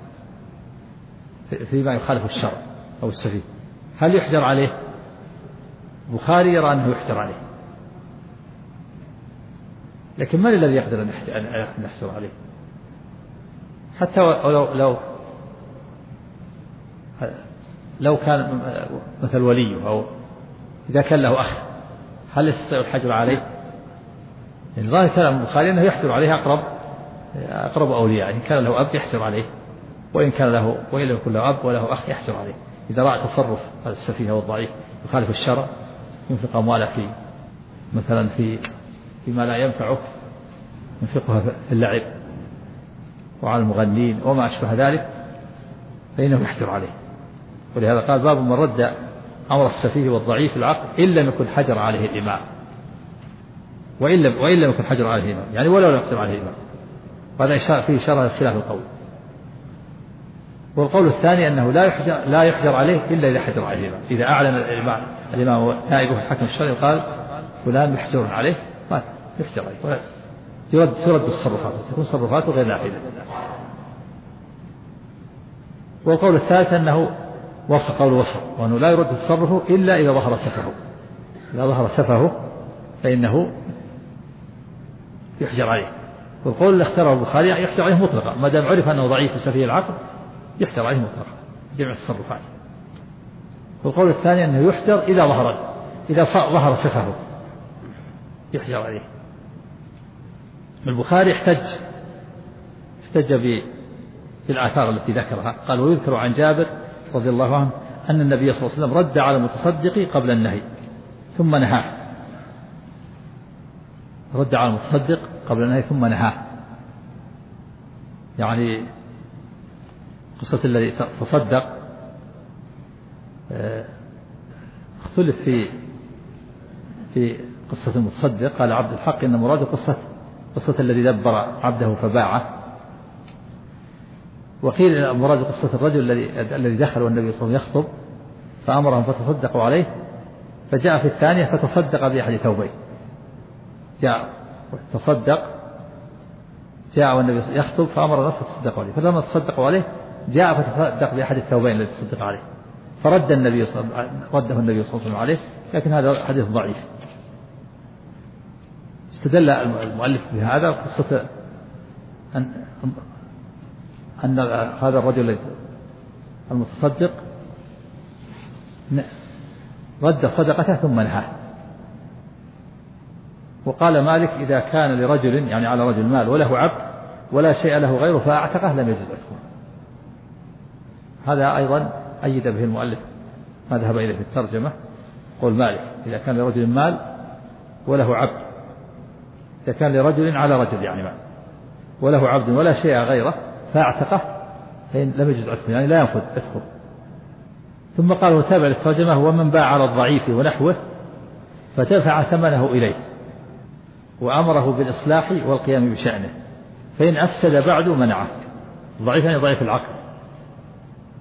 فيما يخالف الشرع أو السفيه، هل يحجر عليه؟ البخاري يرى أنه يحجر عليه، لكن من الذي يقدر أن يحجر عليه؟ حتى لو كان مثل وليه أو إذا كان له أخ هل يستطيع الحجر عليه؟ يعني ظاهر كلام البخاري أنه يحجر عليه أقرب أولياء، إن كان له أب يحجر عليه، وإن لم يكن له أب وله أخ يحجر عليه. إذا رأى تصرف السفيه والضعيف يخالف الشرع، ينفق أمواله مثلا فيما لا ينفعه، ينفقها في اللعب وعلى المغنين وما أشبه ذلك، فإنه يحجر عليه. ولهذا قال باب من رد أمر السفيه والضعيف العقل إن لم يكن حجر عليه الإمام، وإن لم يكن حجر عليه الإمام، يعني ولو لم يحجر عليه الإمام. وهذا فيه إشارة خلاف القول. والقول الثاني أنه لا يحجر عليه إلا إذا حجر عليه الإمام، إذا أعلن الإمام نائبه الحكم الشرعي وقال فلان محجور عليه ما يحجر عليه، ترد التصرفات، تكون تصرفاته غير نافذة. والقول الثالث أنه قول وسط، وأنه لا يرد تصرفه إلا إذا ظهر سفهه، إذا ظهر سفهه فإنه يحجر عليه. والقول اللي اختاره البخاري يحجر عليه مطلقا، ما دام عرف أنه ضعيف سفيه العقل يحجر عليه مطلقا جميع التصرفات. والقول الثاني أنه يحجر إذا ظهر سفهه يحجر عليه. البخاري احتج بالآثار التي ذكرها، قال ويذكر عن جابر رضي الله عنه أن النبي صلى الله عليه وسلم رد على المتصدق قبل النهي ثم نهاه، رد على المتصدق قبل النهي ثم نهاه. يعني قصة الذي تصدق اختلف في قصة المتصدق. قال عبد الحق إن مراد قصة الذي دبر عبده فباعه، وقيل مراد قصة الرجل الذي دخل والنبي صلى الله عليه وسلم يخطب فأمرهم فتصدقوا عليه، فجاء في الثانية فتصدق بأحد ثوبيه، جاء والنبي يخطب فأمر الناس فتصدقوا عليه، فلما تصدقوا عليه جاء فتصدق بأحد الثوبين الذي تصدق عليه، رده النبي صلى الله عليه وسلم عليه، لكن هذا حديث ضعيف. استدل المؤلف بهذا قصة أن هذا الرجل المتصدق رد صدقته ثم نهاه. وقال مالك إذا كان لرجل يعني على رجل مال وله عبد ولا شيء له غيره فأعتقه لم يجوز عتقه. هذا أيضا أيد به المؤلف ما ذهب إليه في الترجمة، قول مالك إذا كان لرجل مال وله عبد، إذا كان لرجل على رجل يعني مال وله عبد ولا شيء غيره فأعتقه فإن لم يجوز عتقه، يعني لا ينفذ عتقه. ثم قال وتابع للترجمة ومن باع على الضعيف ونحوه فدفع ثمنه إليه وأمره بالإصلاح والقيام بشأنه، فإن أفسد بعد منعه. الضعيف يعني ضعيف العقل،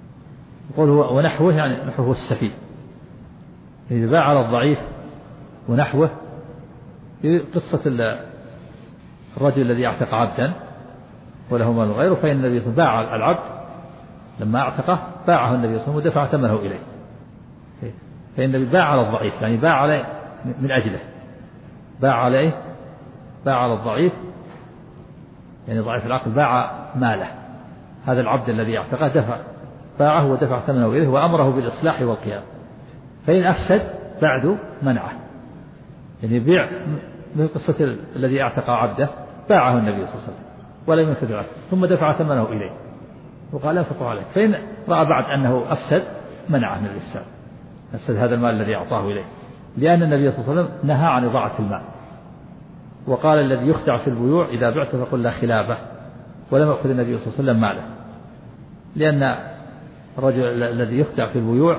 يقول هو ونحوه يعني نحوه السفيه. إذا باع على الضعيف ونحوه في قصة الرجل الذي اعتق عبدا وله مال غيره، فإن النبي صلى الله عليه وسلم باع العبد لما اعتقه، باعه النبي صلى الله عليه وسلم ودفع ثمنه إليه. فإن النبي باع على الضعيف يعني باع عليه من أجله، باع عليه، باع على الضعيف يعني ضعيف العقل، باع ماله هذا العبد الذي اعتقه، باعه ودفع ثمنه إليه وأمره بالإصلاح والقيام. فإن أفسد بعد منعه، يعني بيع من قصة الذي اعتق عبده باعه النبي صلى الله عليه وسلم ولم ينفذ العقد ثم دفع ثمنه إليه وقال أنفقوا عليه. فإن رأى بعد أنه أفسد منعه من الإفساد، أفسد هذا المال الذي أعطاه إليه، لأن النبي صلى الله عليه وسلم نهى عن إضاعة المال، وقال الذي يخدع في البيوع إذا بعت فقل لا خلافه، ولم يأخذ النبي صلى الله عليه وسلم ماله، لأن الرجل الذي يخدع في البيوع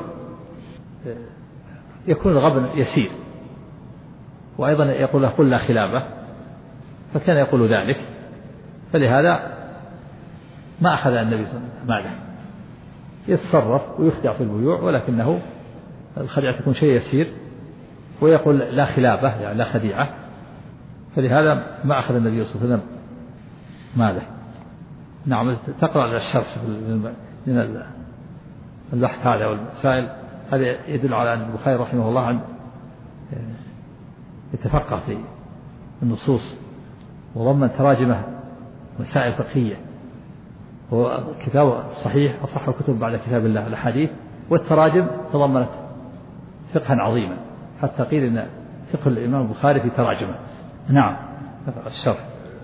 يكون الغبن يسير، وأيضا يقول له قل لا خلافه، فكان يقول ذلك، فلهذا ما أخذ النبي صلى الله عليه وسلم ماله، يتصرف ويخدع في البيوع ولكنه الخديعة تكون شيء يسير، ويقول لا خلافه يعني لا خديعة، فلهذا ما أخذ النبي صلى الله عليه وسلم ماله. نعم، تقرأ الشرح من البحث هذا والمسائل هذا يدل على أن البخاري رحمه الله عن يتفقه في النصوص وضمن تراجمه مسائل فقهية، وكتابه الصحيح أصح الكتب بعد كتاب الله الحديث، والتراجم تضمنت فقها عظيما حتى قيل إن فقه الإمام البخاري في تراجمه. نعم، الشرح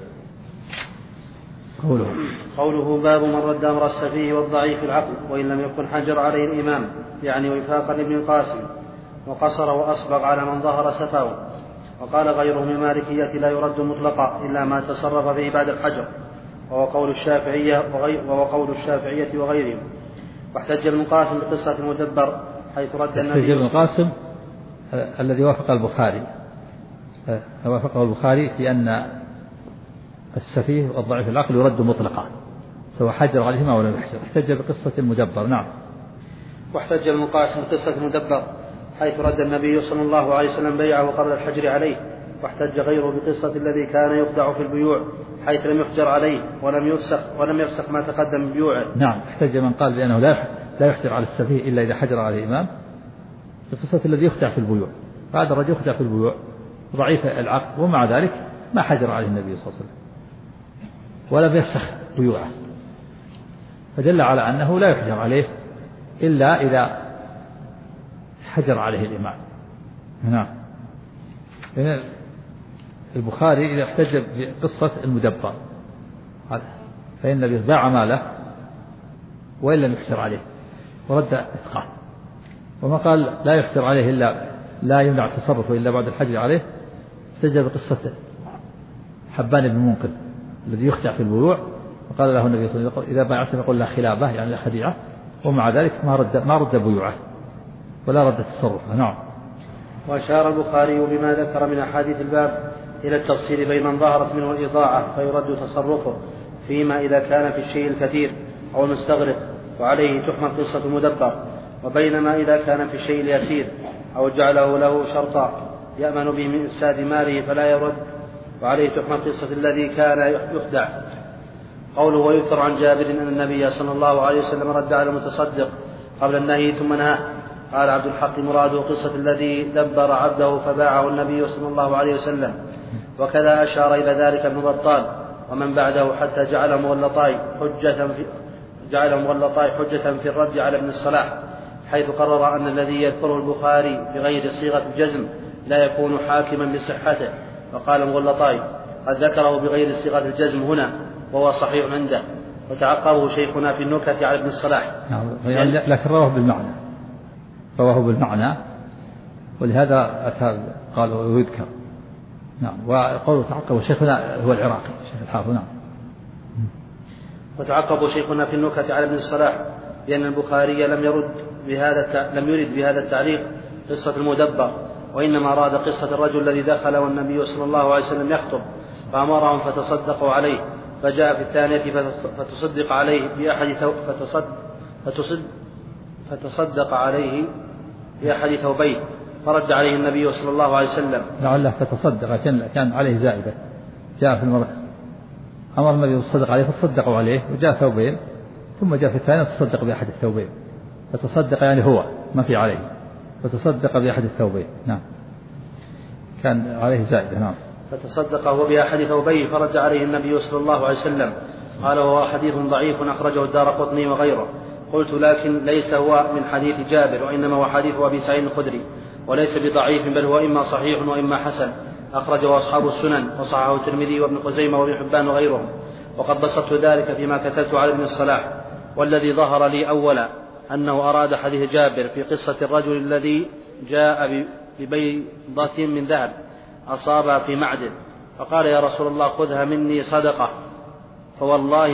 قوله باب من رد أمر السفيه والضعيف العقل وإن لم يكن حجر عليه الإمام، يعني وفاقا لابن القاسم، وقصر وأصبغ على من ظهر سفاه. وقال غيره من المالكية لا يرد مطلقا إلا ما تصرف فيه بعد الحجر، وهو قول الشافعية وغيرهم. واحتج ابن القاسم بقصة المدبر حيث رد النبي ابن القاسم الذي وافق البخاري في أن السفيه والضعيف العقل يرد مطلقا سواء حجر عليهما ولا يحجر. احتج بقصة المدبر. نعم. واحتج ابن القاسم بقصة المدبر حيث رد النبي صلى الله عليه وسلم بيعه قبل الحجر عليه. واحتج غيره بقصة الذي كان يخدع في البيوع حيث لم يحجر عليه ولم يفسخ ما تقدم من بيوعه. نعم. احتج من قال بأنه لا يحجر على السفيه إلا إذا حجر عليه الإمام بقصة الذي يخدع في البيوع. هذا الرجل يخدع في البيوع ضعيف العقل ومع ذلك ما حجر عليه النبي صلى الله عليه وسلم ولم يفسخ بيوعه، فدل على أنه لا يحجر عليه إلا إذا حجر عليه الإمام. نعم. البخاري إذا احتج بقصة المدبر فإن النبي باع ماله وإن لم يحجر عليه ورد إتقاه، وما قال لا يحجر عليه إلا لا يمنع التصرف إلا بعد الحجر عليه احتج بقصة حبان بن منقذ الذي يخدع في البيوع وقال له النبي صلى الله عليه وسلم إذا باعت يقول لا خلافه يعني لا خديعة، ومع ذلك ما رد بيوعه ولا رد تصرفه. نعم. وأشار البخاري بما ذكر من أحاديث الباب إلى التفصيل بين من ظهرت منه الإضاعة فيرد تصرفه فيما إذا كان في الشيء الكثير أو المستغرق وعليه تحمل قصة المدبر، وبينما إذا كان في الشيء اليسير أو جعله له شرطا يأمن به من إفساد ماله فلا يرد وعليه تحمل قصة الذي كان يخدع. قوله ويذكر عن جابر أن النبي صلى الله عليه وسلم رد على المتصدق قبل النهي ثم نهى. قال عبد الحق مراده قصة الذي دبر عبده فباعه النبي صلى الله عليه وسلم، وكذا أشار إلى ذلك ابن بطال ومن بعده حتى جعل مغلطاي حجة في الرد على ابن الصلاح، حيث قرر أن الذي يذكره البخاري بغير صيغة الجزم لا يكون حاكما بصحته. وقال مغلطاي قد ذكره بغير صيغة الجزم هنا وهو صحيح عنده، وتعقبه شيخنا في النكت على ابن الصلاح. لكن رواه بالمعنى ولهذا أتى قال ويذكر. نعم. وقوله تعقبه شيخنا هو العراقي شيخ الحافظ. نعم. وتعقبه شيخنا في النكت على ابن الصلاح لأن البخاري لم يرد بهذا التعليق قصة المدبر، وإنما أراد قصة الرجل الذي دخل والنبي صلى الله عليه وسلم يخطب فأمرهم فتصدقوا عليه، فجاء في الثانية فتصدق عليه فتصدق عليه بأحد ثوبيه فرد عليه النبي صلى الله عليه وسلم. لعله فتصدق كان عليه زائدة. جاء في المرة أمر النبي يتصدق عليه فتصدقوا عليه وجاء ثوبين، ثم جاء في الثاني تصدق بأحد الثوبين. فتصدق يعني هو ما في عليه، فتصدق بأحد الثوبين. نعم كان عليه زائدة. نعم فتصدق هو بأحد ثوبيه فرد عليه النبي صلى الله عليه وسلم. قال وهو حديث ضعيف أخرجه الدارقطني وغيره. قلت لكن ليس هو من حديث جابر، وإنما هو حديث أبي سعيد الخدري، وليس بضعيف بل هو إما صحيح وإما حسن، أخرجه أصحاب السنن وصححه الترمذي وابن خزيمة وابن حبان وغيرهم. وقد بسطت ذلك فيما كتبت على ابن الصلاح. والذي ظهر لي أولا أنه أراد حديث جابر في قصة الرجل الذي جاء ببيضة من ذهب أصابها في معدن فقال يا رسول الله خذها مني صدقة، فوالله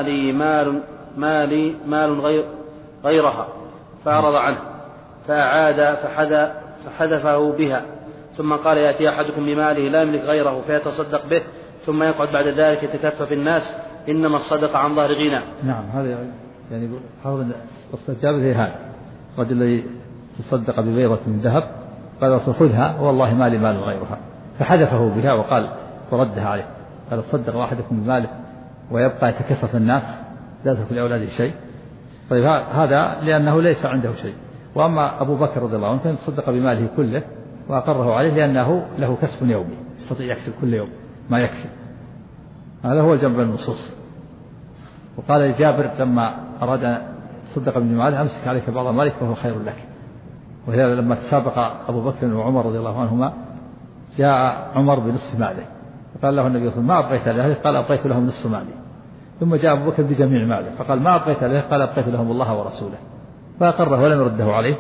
ما لي مال غيرها، فأعرض عنه فأعاد فحذفه بها، ثم قال يأتي أحدكم بماله لا يملك غيره فيتصدق به ثم يقعد بعد ذلك يتكفف الناس، إنما الصدقة عن ظهر غنى. نعم هذا يعني حاول قصة جابر هي هذا الرجل الذي تصدق ببيضة من ذهب قال رسول خذها والله ما لي مال غيرها، فحذفه بها وقال وردها عليه. قال صدق أحدكم بماله ويبقى يتكفف الناس لا تكن لأولاده شيء. طيب هذا لأنه ليس عنده شيء. وأما أبو بكر رضي الله عنه كان تصدق بماله كله وأقره عليه لأنه له كسب يومي يستطيع يكسب كل يوم ما يكفي. هذا هو الجمع بين النصوص. وقال لجابر لما أراد أن يتصدق بماله أمسك عليك بعض مالك فهو خير لك. وهذا لما تسابق أبو بكر وعمر رضي الله عنهما جاء عمر بنصف ماله فقال له النبي صلى الله عليه وسلم ما أبقيت لأهله؟ قال أبقيت لهم نصف مالي. ثم جاء أبو بكر بجميع ماله فقال ما أبقيت لأهله؟ قال أبقيت لهم الله ورسوله، فأقره ولم يرده عليه.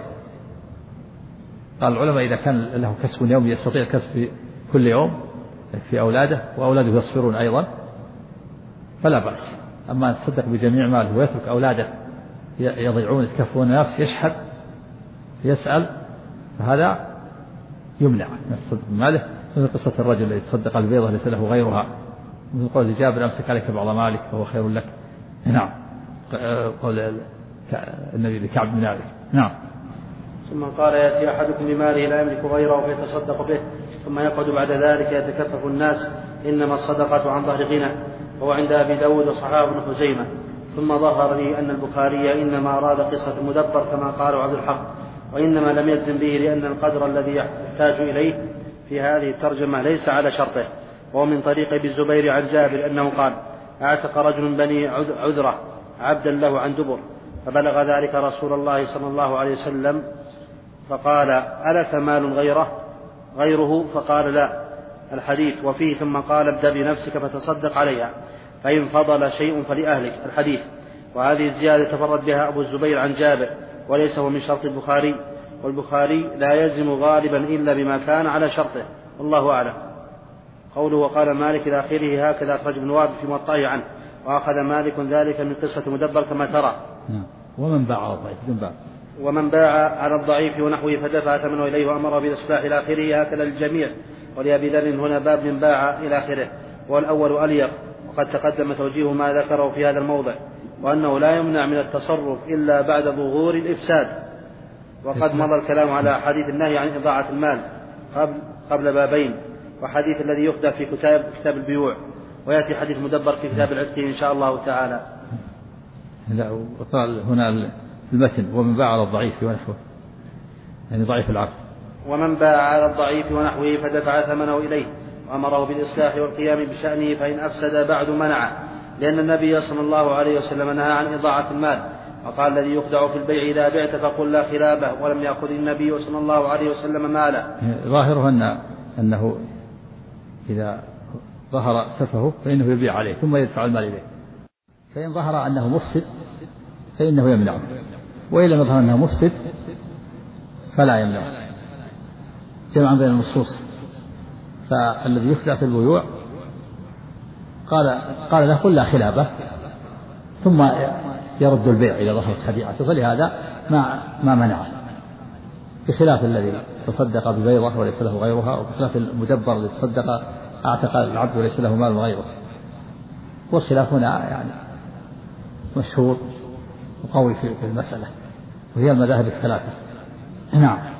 قال العلماء إذا كان له كسب يومي يستطيع الكسب في كل يوم في أولاده وأولاده يصفرون أيضا فلا بأس. أما أن يتصدق بجميع ماله ويترك أولاده يضيعون يتكفون الناس يشحذ يسأل فهذا يمنع من التصدق بماله. مثل قصة الرجل الذي تصدق البيضة ليس له غيرها، مثل قول جابر أمسك عليك بعض مالك فهو خير لك. نعم قول النبي لكعب بن مالك. نعم. ثم قال يأتي أحدكم بماله لا يملك غيره فيتصدق به ثم يقعد بعد ذلك يتكفف الناس، إنما الصدقة عن ظهر غنى. وهو عند أبي داود وصححه ابن خزيمة. ثم ظهر لي أن البخاري إنما أراد قصة المدبر كما قال عبد الحق، وإنما لم يجزم به لأن القدر الذي يحتاج إليه في هذه الترجمة ليس على شرطه. وهو من طريق ابن الزبير عن جابر أنه قال أعتق رجل بني عذرة عبدا له عن دبر، فبلغ ذلك رسول الله صلى الله عليه وسلم فقال ألك مال غيره؟ فقال لا. الحديث. وفيه ثم قال ابدأ بنفسك فتصدق عليها فإن فضل شيء فلأهلك. الحديث. وهذه الزيادة تفرد بها أبو الزبير عن جابر وليس هو من شرط البخاري، والبخاري لا يزم غالبا إلا بما كان على شرطه، والله أعلم. قوله وقال مالك إلى آخره هكذا أخرج ابن وهب في موطئه عنه، وأخذ مالك ذلك من قصة مدبر كما ترى. ومن باع على الضعيف ومن باع على الضعيف ونحوه فدفع ثمنه إليه وأمر بالإصلاح إلى آخره هكذا للجميع. ولأبي ذر هنا باب من باع إلى آخره، والأول أليق، وقد تقدم توجيه ما ذكره في هذا الموضع، وأنه لا يمنع من التصرف إلا بعد ظهور الإفساد. وقد مضى الكلام على حديث النهي عن إضاعة المال قبل بابين، وحديث الذي يخدع في كتاب البيوع، ويأتي حديث مدبر في كتاب العتق إن شاء الله تعالى. لا وقال هنا في المتن ومن باع على الضعيف ونحوه يعني ضعيف العقل. ومن باع على الضعيف ونحوه فدفع ثمنه إليه وأمره بالإصلاح والقيام بشأنه فإن أفسد بعد منعه، لأن النبي صلى الله عليه وسلم نهى عن إضاعة المال، وقال الذي يخدع في البيع إذا بعت فقل لا خلابه، ولم يأخذ النبي صلى الله عليه وسلم ماله. ظاهره أنه إذا ظهر سفهه فإنه يبيع عليه ثم يدفع المال إليه، فإن ظهر أنه مفسد فإنه يمنعه، وإن لم يظهر أنه مفسد فلا يمنعه، جمعا بين النصوص. فالذي يخدع في البيوع قال له قل لا خلابه ثم يرد البيع إذا ظهرت خديعته، فلهذا ما منعه، بخلاف الذي تصدق ببيضة وليس له غيرها، وبخلاف المدبر الذي تصدق أعتق العبد وليس له مال غيره. والخلاف هنا يعني مشهور وقوي في المسألة. وهي المذاهب الثلاثة. نعم.